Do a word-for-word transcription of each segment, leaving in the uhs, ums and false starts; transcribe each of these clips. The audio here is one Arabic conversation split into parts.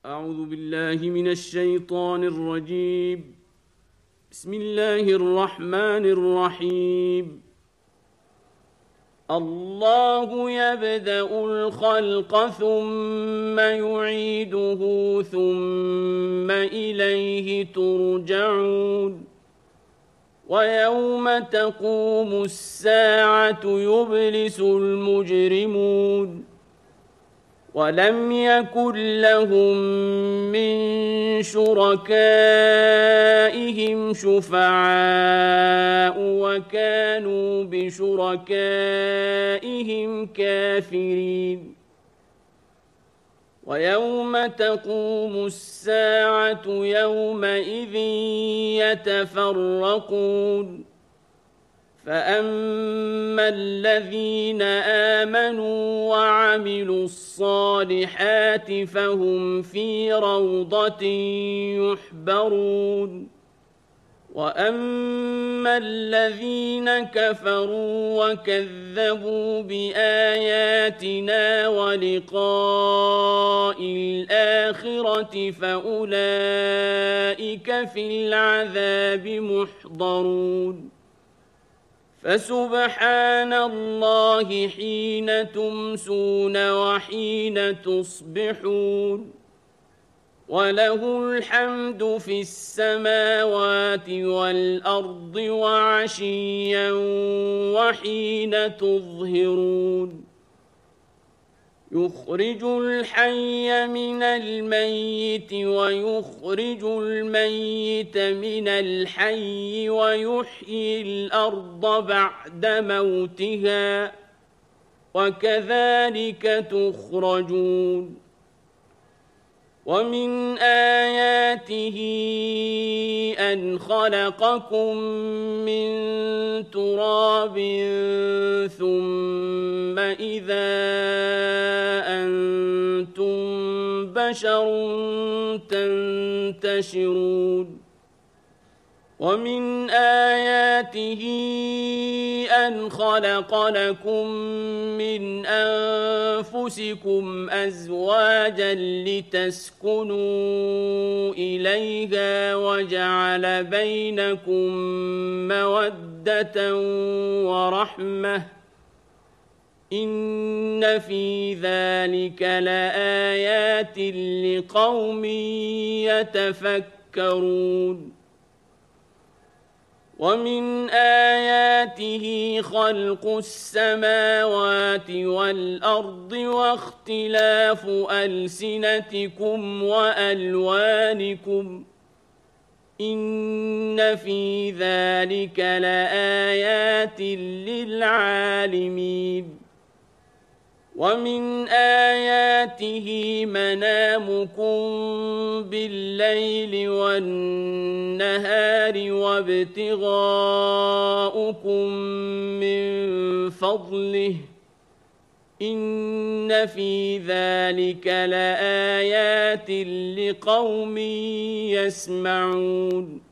أعوذ بالله من الشيطان الرجيم. بسم الله الرحمن الرحيم. الله يبدأ الخلق ثم يعيده ثم إليه ترجعون. ويوم تقوم الساعة يبلس المجرمون ولم يكن لهم من شركائهم شفعاء وكانوا بشركائهم كافرين. ويوم تقوم الساعة يومئذ يتفرقون فأما الذين آمنوا وعملوا الصالحات فهم في روضة يحبرون. وأما الذين كفروا وكذبوا بآياتنا ولقاء الآخرة فأولئك في العذاب محضرون. فسبحان الله حين تمسون وحين تصبحون وله الحمد في السماوات والأرض وعشيا وحين تظهرون. يخرج الحي من الميت ويخرج الميت من الحي ويحيي الأرض بعد موتها وكذلك تخرجون. ومن آياته أن خلقكم من تراب ثم إذا أنتم بشر تنتشرون. ومن آياته أن خلق لكم من أنفسكم أزواجا لتسكنوا إليها وجعل بينكم مودة ورحمة إن في ذلك لآيات لقوم يتفكرون. ومن آياته خلق السماوات والأرض واختلاف ألسنتكم وألوانكم إن في ذلك لآيات للعالمين. ومن آياته منامكم بالليل والنهار وابتغاؤكم من فضله إن في ذلك لآيات لقوم يسمعون.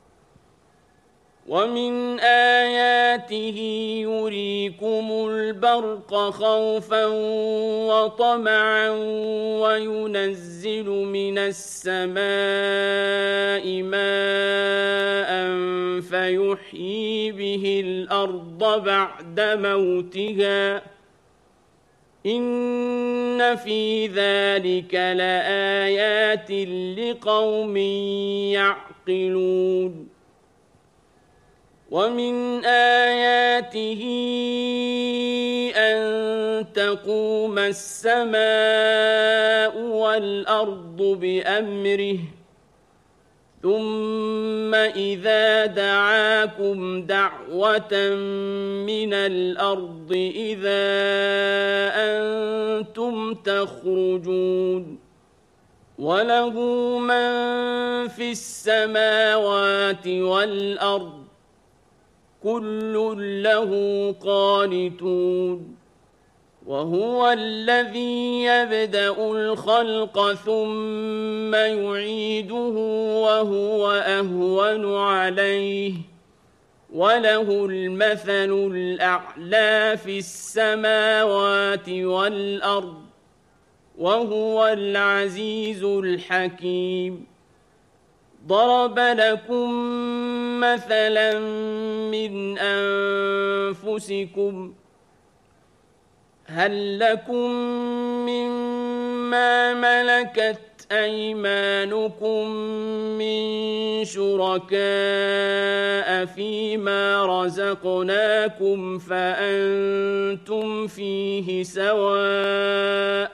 ومن آياته يريكم البرق خوفا وطمعا وينزل من السماء ماء فيحيي به الأرض بعد موتها إن في ذلك لآيات لقوم يعقلون. ومن آياته أن تقوم السماء والأرض بأمره ثم إذا دعاكم دعوة من الأرض إذا أنتم تخرجون. وله من في السماوات والأرض كل له قانتون. وهو الذي يبدأ الخلق ثم يعيده وهو أهون عليه وله المثل الأعلى في السماوات والأرض وهو العزيز الحكيم. ضرب لكم مثلا من أنفسكم هل لكم مما ملكت أيمانكم من شركاء فيما رزقناكم فأنتم فيه سواء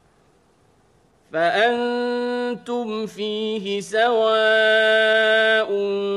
فأنتم فيه سواء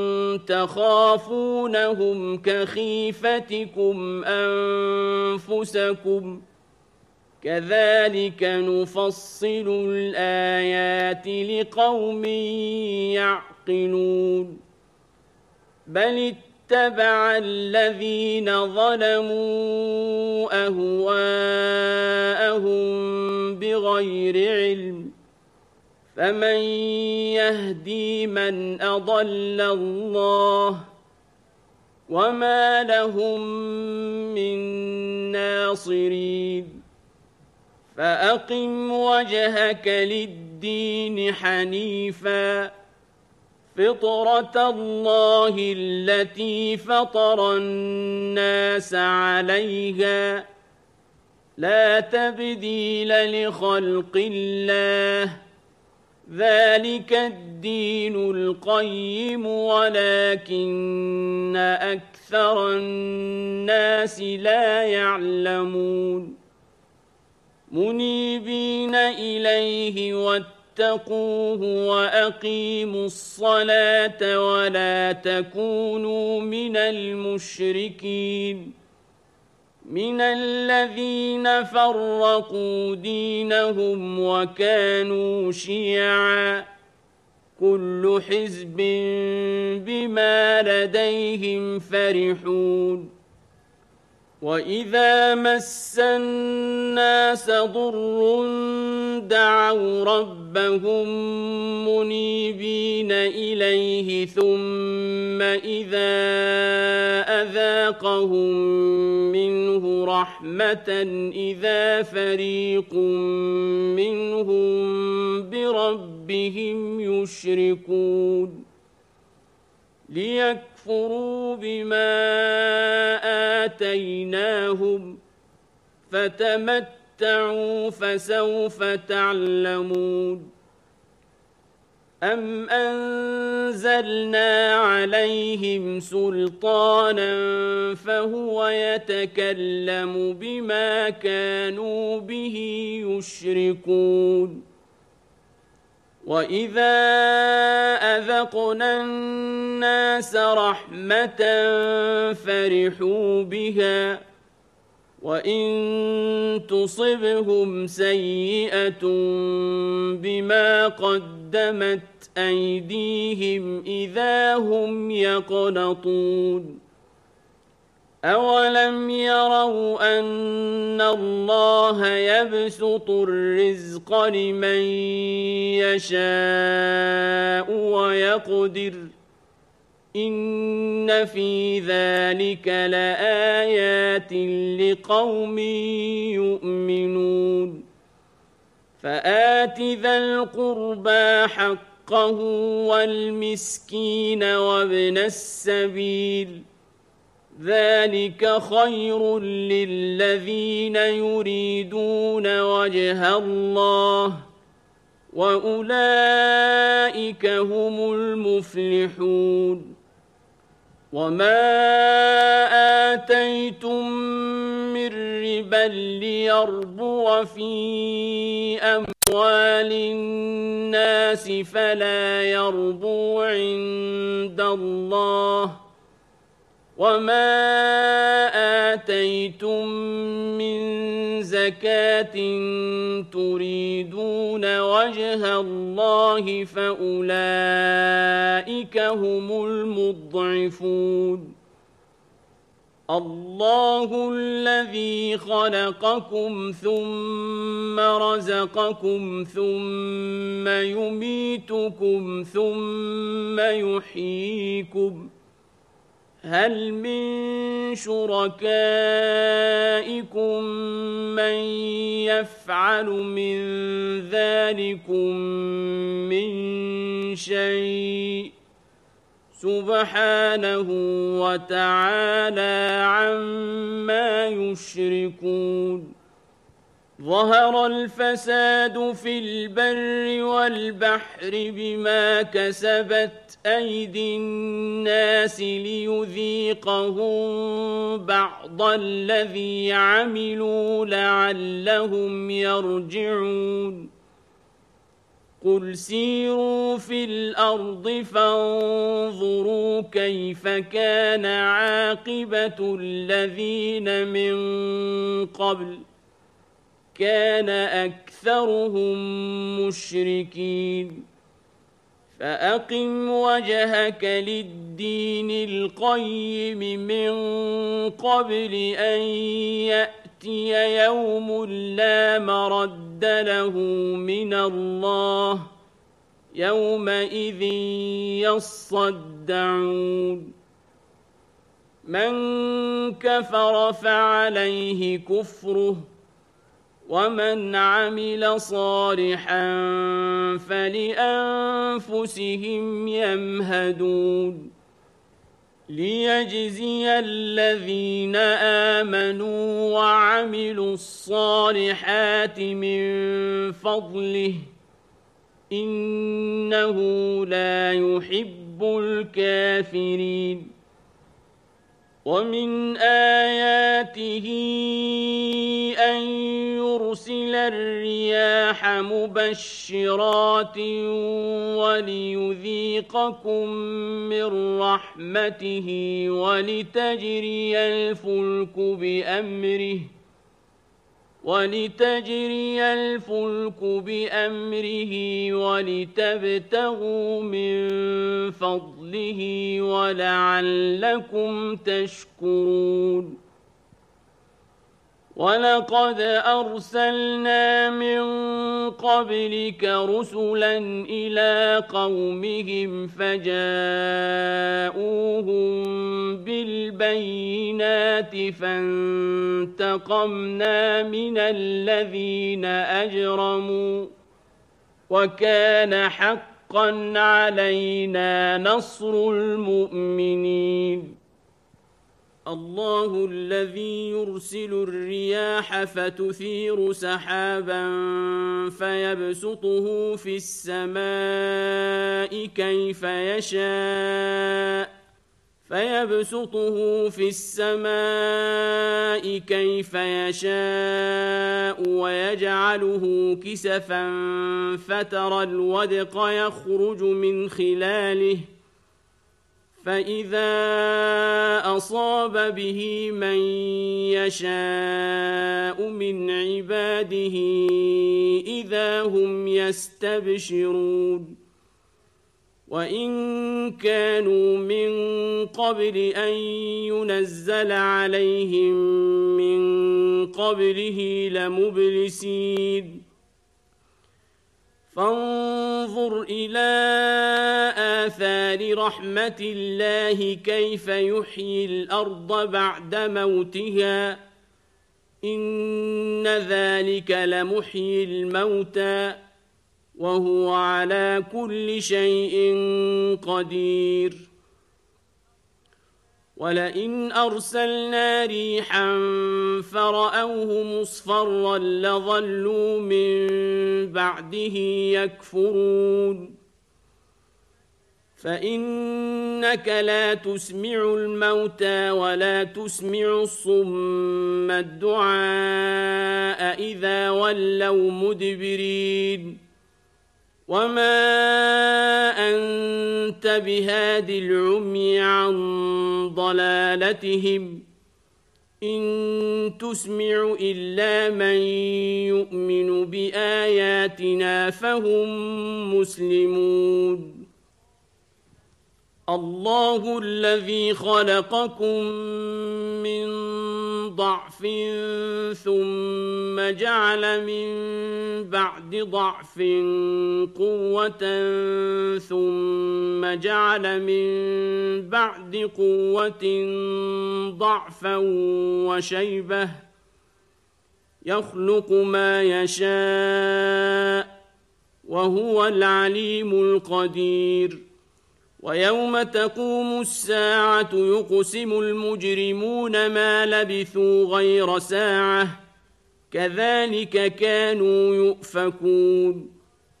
تخافونهم كخيفتكم أنفسكم كذلك نفصل الآيات لقوم يعقلون. بل اتبع الذين ظلموا أهواءهم بغير علم فمن يهدي من أضل الله وما لهم من ناصرين. فأقم وجهك للدين حنيفا فطرة الله التي فطر الناس عليها لا تبديل لخلق الله ذلك الدين القيم ولكن أكثر الناس لا يعلمون. منيبين إليه واتقوه وأقيموا الصلاة ولا تكونوا من المشركين من الذين فرقوا دينهم وكانوا شيعا كل حزب بما لديهم فرحون. وإذا مس الناس ضر دعوا ربهم منيبين إليه ثم إذا أذاقهم منه رحمة إذا فريق منهم بربهم يشركون ليكفروا بما آتيناهم فتمتعوا فسوف تعلمون. أم أنزلنا عليهم سلطانا فهو يتكلم بما كانوا به يشركون. وإذا أذقنا الناس رحمة فرحوا بها وإن تصبهم سيئة بما قدمت أيديهم إذا هم يقنطون. أولم يروا أن الله يبسط الرزق لمن يشاء ويقدر إن في ذلك لآيات لقوم يؤمنون. فآت ذا القربى حقه والمسكين وابن السبيل ذلك خير للذين يريدون وجه الله وأولئك هم المفلحون. وما آتيتم من ربا ليربو في أموال الناس فلا يربو عند الله وما آتيتم من زكاة تريدون وجه الله فأولئك هم المضعفون. الله الذي خلقكم ثم رزقكم ثم يميتكم ثم يحييكم هل من شركائكم من يفعل من ذلكم من شيء سبحانه وتعالى عما يشركون ظهر الفساد في البر والبحر بما كسبت أيدي الناس ليذيقهم بعض الذي عملوا لعلهم يرجعون قل سيروا في الأرض فانظروا كيف كان عاقبة الذين من قبل كان أكثرهم مشركين فأقم وجهك للدين القيم من قبل أن يأتي يوم لا مرد له من الله يومئذ يصدعون من كفر فعليه كفره ومن عمل صالحا فلأنفسهم يمهدون ليجزي الذين آمنوا وعملوا الصالحات من فضله إنه لا يحب الكافرين ومن آياته أن يرسل الرياح مبشرات وليذيقكم من رحمته ولتجري الفلك بأمره ولتجري الفلك بأمره ولتبتغوا من فضله ولعلكم تشكرون ولقد أرسلنا من قبلك رسلا إلى قومهم فجاءوهم بالبينات فانتقمنا من الذين أجرموا وكان حقا علينا نصر المؤمنين الله الذي يرسل الرياح فتثير سحابا فيبسطه في السماء كيف يشاء فيبسطه في السماء كيف يشاء ويجعله كسفا فترى الودق يخرج من خلاله فإذا أصاب به من يشاء من عباده إذا هم يستبشرون وإن كانوا من قبل أن ينزل عليهم من قبله لمبلسين فانظر إلى آثار رحمة الله كيف يحيي الأرض بعد موتها إن ذلك لمحيي الموتى وهو على كل شيء قدير ولئن أرسلنا ريحا فرأوه مصفرا لظلوا من بعده يكفرون فإنك لا تسمع الموتى ولا تسمع الصم الدعاء إذا ولوا مدبرين وما أنت بهاد العمي عن ضلالتهم إن تسمع إلا من يؤمن بآياتنا فهم مسلمون الله الذي خلقكم من ضعف ثم جعل من بعد ضعف قوة ثم جعل من بعد قوة ضعفا وشيبة يخلق ما يشاء وهو العليم القدير ويوم تقوم الساعة يقسم المجرمون ما لبثوا غير ساعة كذلك كانوا يؤفكون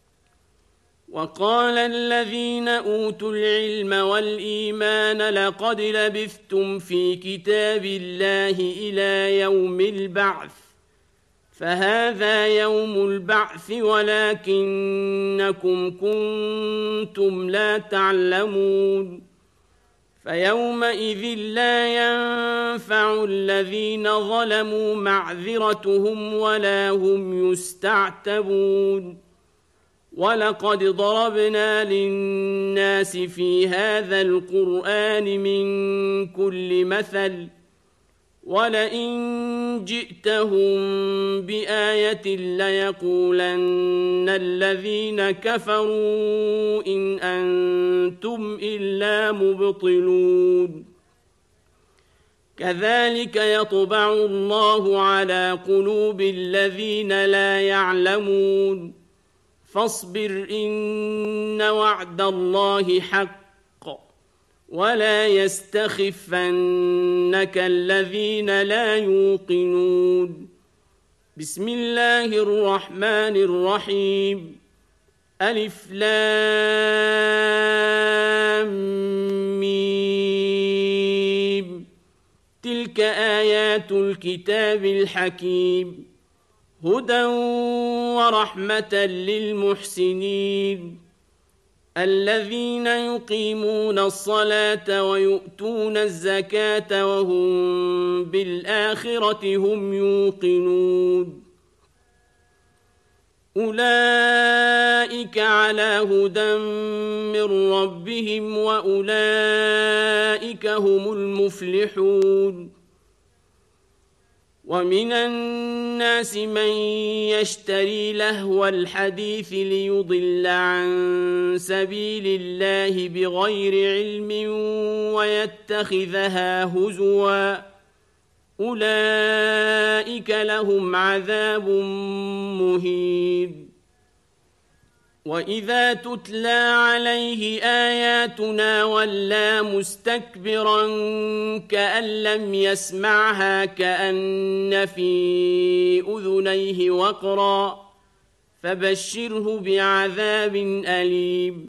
وقال الذين أوتوا العلم والإيمان لقد لبثتم في كتاب الله إلى يوم البعث فهذا يوم البعث ولكنكم كنتم لا تعلمون فيومئذ لا ينفع الذين ظلموا معذرتهم ولا هم يستعتبون ولقد ضربنا للناس في هذا القرآن من كل مثل ولئن جئتهم بآية ليقولن الذين كفروا إن أنتم إلا مبطلون كذلك يطبع الله على قلوب الذين لا يعلمون فاصبر إن وعد الله حق ولا يستخفنك الذين لا يوقنون بسم الله الرحمن الرحيم ألف لام ميم تلك آيات الكتاب الحكيم هدى ورحمة للمحسنين الذين يقيمون الصلاة ويؤتون الزكاة وهم بالآخرة هم يوقنون أولئك على هدى من ربهم وأولئك هم المفلحون ومن الناس من يشتري لهو الحديث ليضل عن سبيل الله بغير علم ويتخذها هزوا أولئك لهم عذاب مهين وإذا تتلى عليه آياتنا ولى مستكبرا كأن لم يسمعها كأن في أذنيه وقرا فبشره بعذاب أليم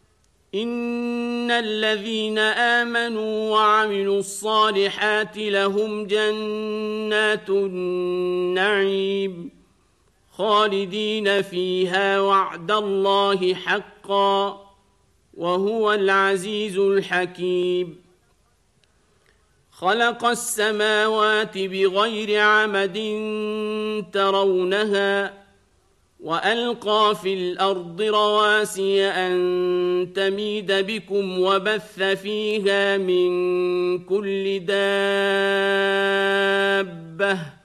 إن الذين آمنوا وعملوا الصالحات لهم جنات النعيم خالدين فيها وعد الله حقا وهو العزيز الحكيم خلق السماوات بغير عمد ترونها وألقى في الأرض رواسي أن تميد بكم وبث فيها من كل دابة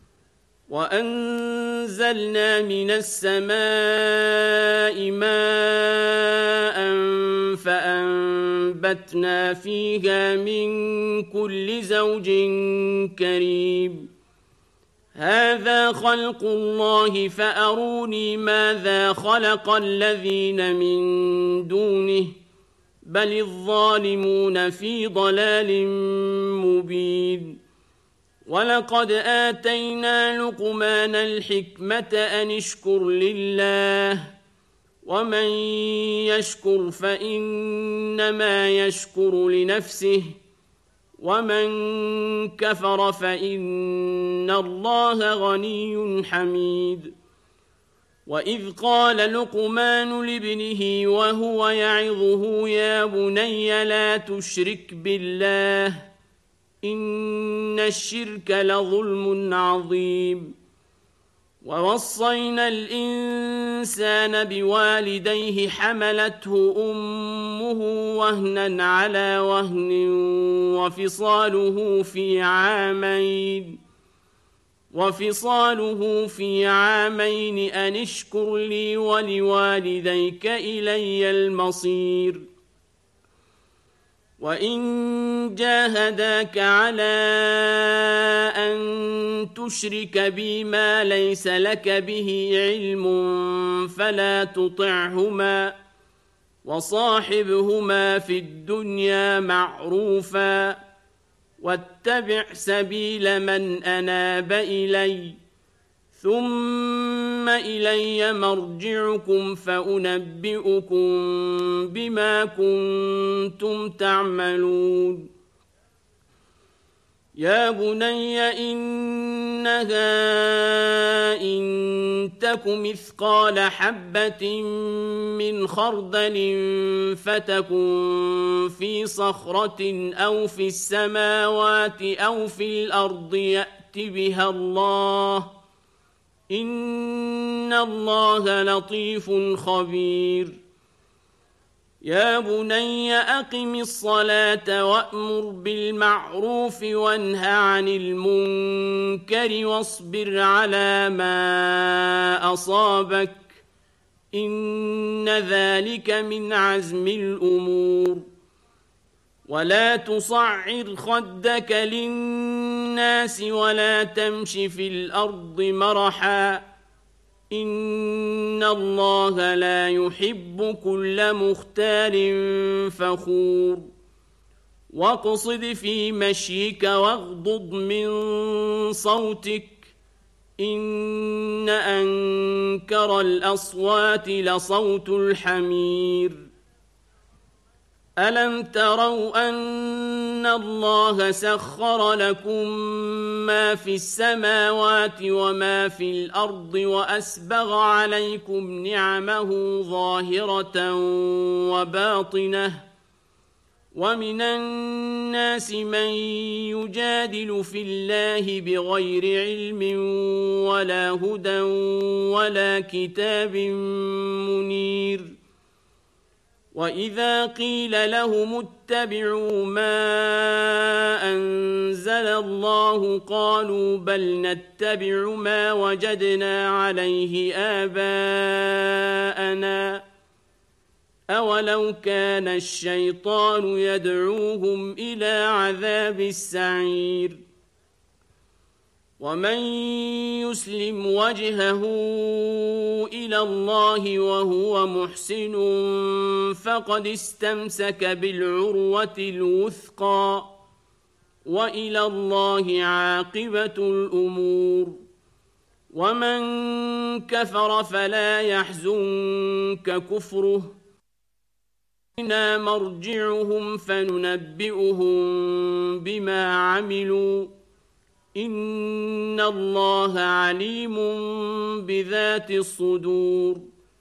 وأنزلنا من السماء ماء فأنبتنا فيها من كل زوج كريم هذا خلق الله فأروني ماذا خلق الذين من دونه بل الظالمون في ضلال مبين ولقد آتينا لقمان الحكمة أن اشكر لله ومن يشكر فإنما يشكر لنفسه ومن كفر فإن الله غني حميد وإذ قال لقمان لابنه وهو يعظه يا بني لا تشرك بالله إن الشرك لظلم عظيم ووصينا الإنسان بوالديه حملته أمه وهنا على وهن وفصاله في عامين وفصاله في عامين أن اشكر لي ولوالديك إلي المصير وإن جاهداك على أن تشرك بي ما ليس لك به علم فلا تطعهما وصاحبهما في الدنيا معروفا واتبع سبيل من أناب إلي ثم إلي مرجعكم فأنبئكم بما كنتم تعملون يا بني إنها إن تك مثقال حبة من خردل فتكن في صخرة أو في السماوات أو في الأرض يأت بها الله إن الله لطيف خبير يا بني أقم الصلاة وأمر بالمعروف وانه عن المنكر واصبر على ما أصابك إن ذلك من عزم الأمور ولا تصعر خدك للناس ولا تمش في الأرض مرحا إن الله لا يحب كل مختال فخور واقصد في مشيك واغضض من صوتك إن أنكر الأصوات لصوت الحمير ألم تروا أن الله سخر لكم ما في السماوات وما في الأرض وأسبغ عليكم نعمه ظاهرة وباطنة ومن الناس من يجادل في الله بغير علم ولا هدى ولا كتاب منير وإذا قيل لهم اتبعوا ما أنزل الله قالوا بل نتبع ما وجدنا عليه آباءنا أولو كان الشيطان يدعوهم إلى عذاب السعير ومن يسلم وجهه إلى الله وهو محسن فقد استمسك بالعروة الوثقى وإلى الله عاقبة الأمور ومن كفر فلا يحزنك كفره إنا مرجعهم فننبئهم بما عملوا إن الله عليم بذات الصدور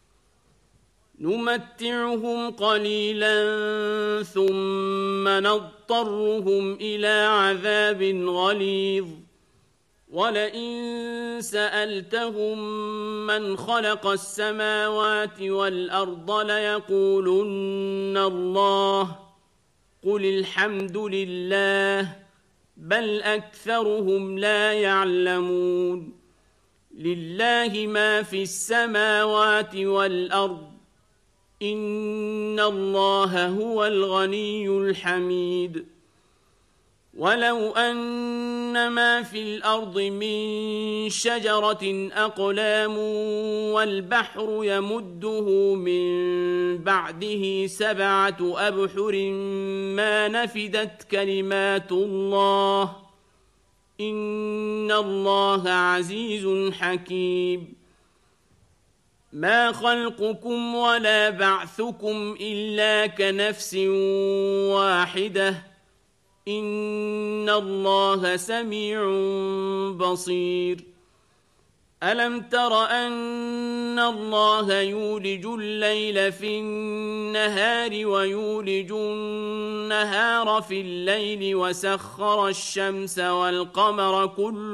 نمتعهم قليلا ثم نضطرهم إلى عذاب غليظ ولئن سألتهم من خلق السماوات والأرض ليقولن الله قل الحمد لله بل أكثرهم لا يعلمون لله ما في السماوات والأرض إن الله هو الغني الحميد ولو أن ما في الأرض من شجرة أقلام والبحر يمده من بعده سبعة أبحر ما نفدت كلمات الله إن الله عزيز حكيم ما خلقكم ولا بعثكم إلا كنفس واحدة إن الله سميع بصير ألم تر أن الله يولج الليل في النهار ويولج النهار في الليل وسخر الشمس والقمر كل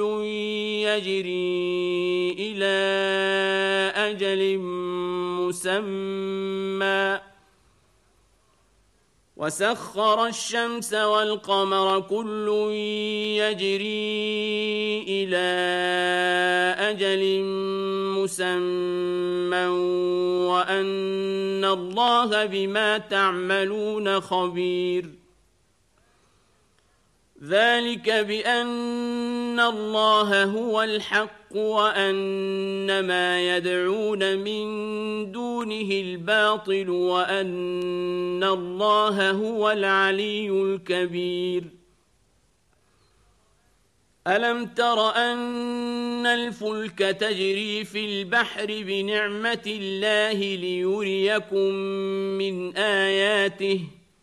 يجري إلى أجل مسمى وسخر الشمس والقمر كل يجري إلى أجل مسمى وأن الله بما تعملون خبير ذلك بأن الله هو الحق وأن ما يدعون من دونه الباطل وأن الله هو العلي الكبير ألم تر أن الفلك تجري في البحر بنعمة الله ليريكم من آياته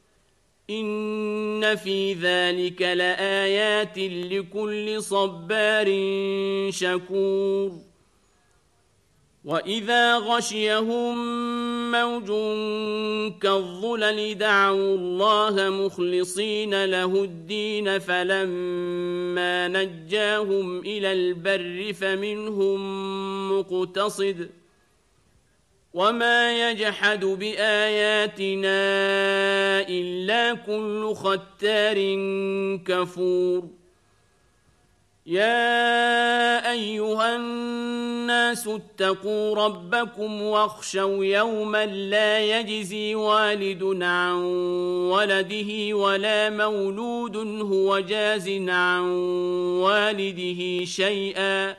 إن في ذلك لآيات لكل صبار شكور وإذا غشيهم موج كالظلل دعوا الله مخلصين له الدين فلما نجاهم إلى البر فمنهم مقتصد وما يجحد بآياتنا إلا كل ختار كفور يا أيها الناس اتقوا ربكم واخشوا يوما لا يجزي والد عن ولده ولا مولود هو جاز عن والده شيئا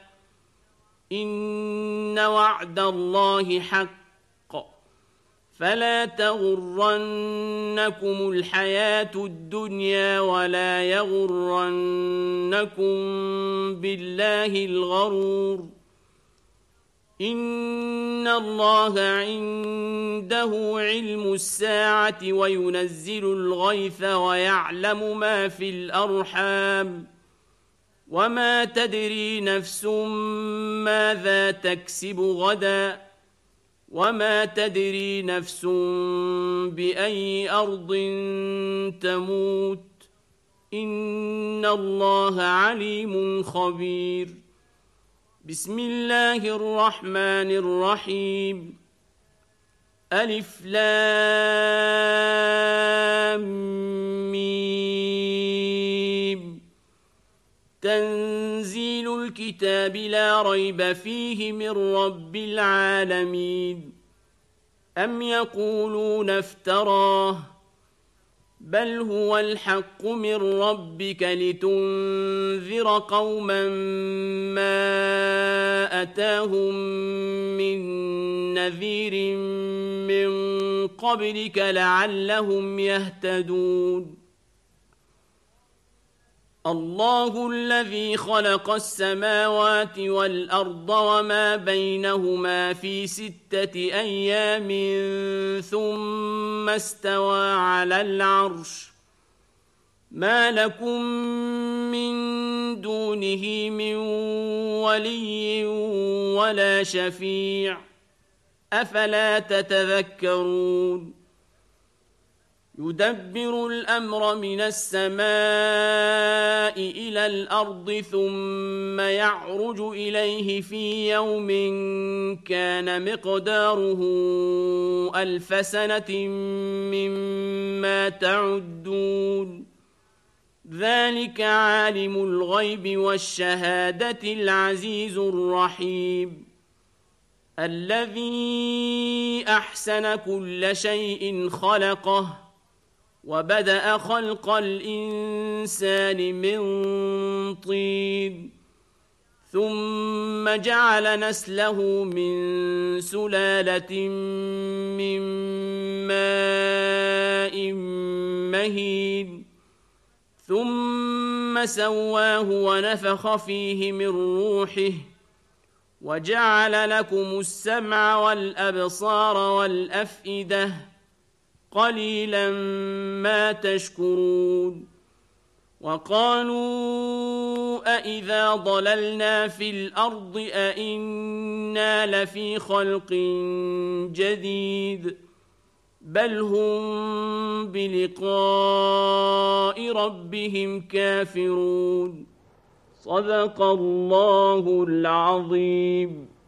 إن وعد الله حق فلا تغرنكم الحياة الدنيا ولا يغرنكم بالله الغرور إن الله عنده علم الساعة وينزل الغيث ويعلم ما في الأرحام وما تدري نفس ماذا تكسب غدا وما تدري نفس بأي أرض تموت إن الله عليم خبير بسم الله الرحمن الرحيم ألف لام ميم تنزيل الكتاب لا ريب فيه من رب العالمين أم يقولون افتراه بل هو الحق من ربك لتنذر قوما ما أتاهم من نذير من قبلك لعلهم يهتدون الله الذي خلق السماوات والأرض وما بينهما في ستة أيام ثم استوى على العرش ما لكم من دونه من ولي ولا شفيع أفلا تتذكرون يدبر الأمر من السماء إلى الأرض ثم يعرج إليه في يوم كان مقداره ألف سنة مما تعدون ذلك عالم الغيب والشهادة العزيز الرحيم الذي أحسن كل شيء خلقه وبدأ خلق الإنسان من طين ثم جعل نسله من سلالة من ماء مهين ثم سواه ونفخ فيه من روحه وجعل لكم السمع والأبصار والأفئدة قليلا ما تشكرون وقالوا أإذا ضللنا في الأرض أإنا لفي خلق جديد بل هم بلقاء ربهم كافرون صدق الله العظيم.